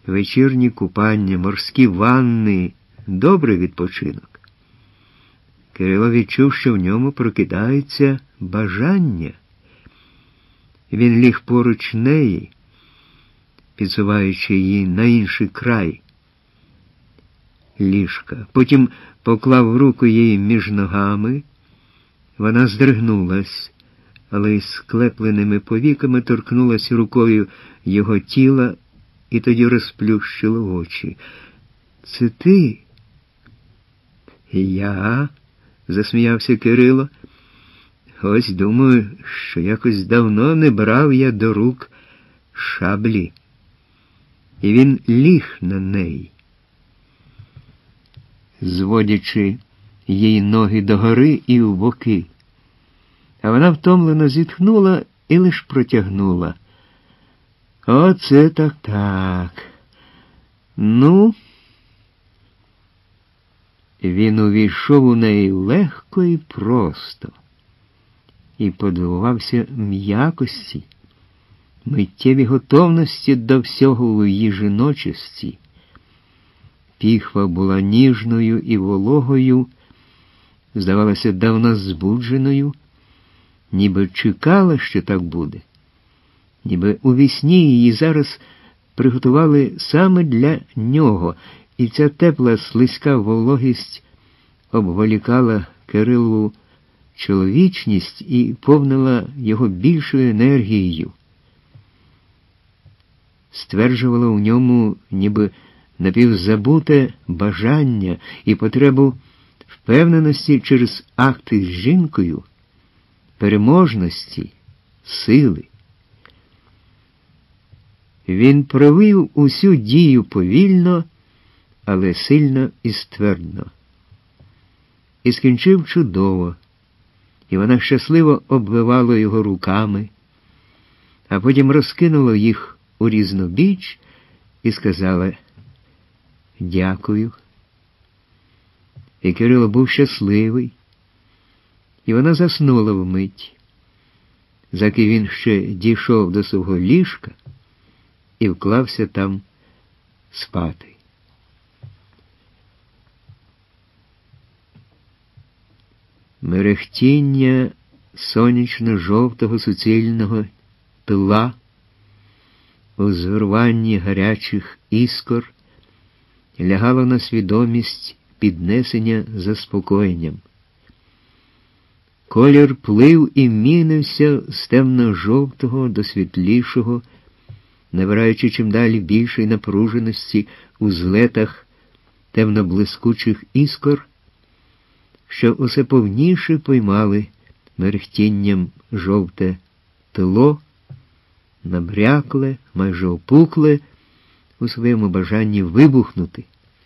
вечірні купання, морські ванни – добрий відпочинок. Кирило відчув, що в ньому прокидається бажання. Він ліг поруч неї, підсуваючи її на інший край ліжка. Потім поклав руку їй між ногами. Вона здригнулась, але із склепленими повіками торкнулась рукою його тіла і тоді розплющила очі. «Це ти?» «Я?» – засміявся Кирило. «Ось думаю, що якось давно не брав я до рук шаблі». І він ліг на неї, зводячи їй ноги догори і в боки. А вона втомлено зітхнула і лиш протягнула. «Оце так. Ну?» Він увійшов у неї легко і просто і подивувався м'якості, миттєвій готовності до всього у її жіночості. Піхва була ніжною і вологою, здавалося, давно збудженою, ніби чекала, що так буде. Ніби у вісні її зараз приготували саме для нього, і ця тепла, слизька вологість обволікала Кирилову чоловічність і повнила його більшою енергією. Стверджувала у ньому ніби напівзабуте бажання і потребу впевненості через акти з жінкою, переможності, сили. Він провів усю дію повільно, але сильно і ствердно. І скінчив чудово, і вона щасливо обвивала його руками, а потім розкинула їх у різнобіч і сказала «Дякую». І Кирило був щасливий, і вона заснула вмить, заки він ще дійшов до свого ліжка і вклався там спати. Мерехтіння сонячно-жовтого суцільного тла у згорванні гарячих іскор лягало на свідомість піднесення заспокоєнням. Колір плив і мінився з темно-жовтого до світлішого, набираючи чим далі більшої напруженості у злетах темно-блискучих іскор, що усе повніше поймали мерехтінням жовте тло, набрякле, майже опукле у своєму бажанні вибухнути.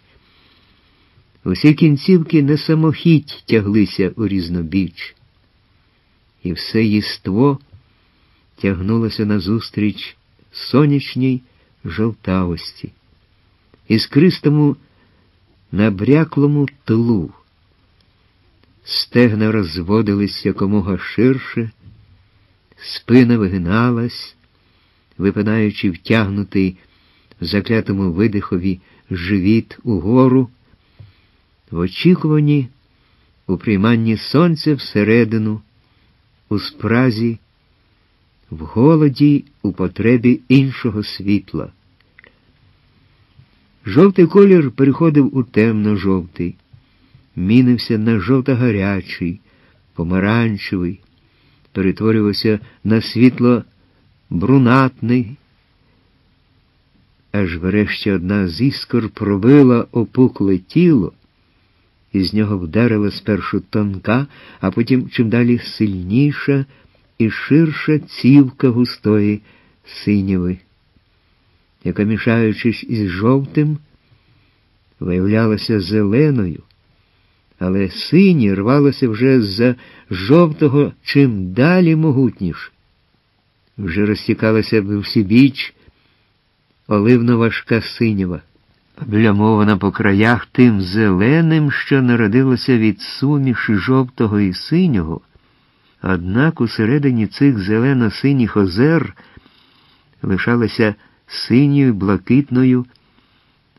Усі кінцівки на самохідь тяглися у різнобіч, і все єство тягнулося назустріч сонячній жовтавості, іскристому набряклому тлу. Стегна розводились якомога ширше, спина вигиналась, випинаючи втягнутий в заклятому видихові живіт угору, в очікуванні, у прийманні сонця всередину, у спразі, в голоді, у потребі іншого світла. Жовтий колір переходив у темно-жовтий, мінився на жовто-гарячий, помаранчевий, перетворювався на світло-брунатний, аж врешті одна з іскор пробила опукле тіло, і з нього вдарила спершу тонка, а потім чим далі сильніша і ширша цівка густої синіви, яка, мішаючись із жовтим, виявлялася зеленою, але синє рвалося вже з-за жовтого чим далі могутніше. Вже розтікалася в усібіч оливно-важка синява, облямована по краях тим зеленим, що народилося від суміші жовтого і синього, однак усередині цих зелено-синіх озер лишалася синьою, блакитною,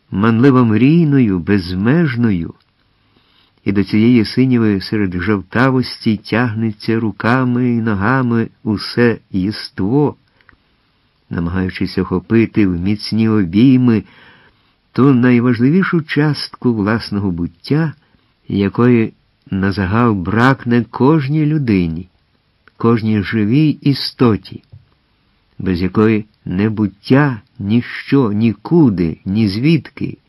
манливо мрійною, безмежною, і до цієї синєвої серед жовтавості тягнеться руками і ногами усе єство, намагаючись охопити в міцні обійми ту найважливішу частку власного буття, якої назагал бракне кожній людині, кожній живій істоті, без якої небуття, ніщо, нікуди, ні звідки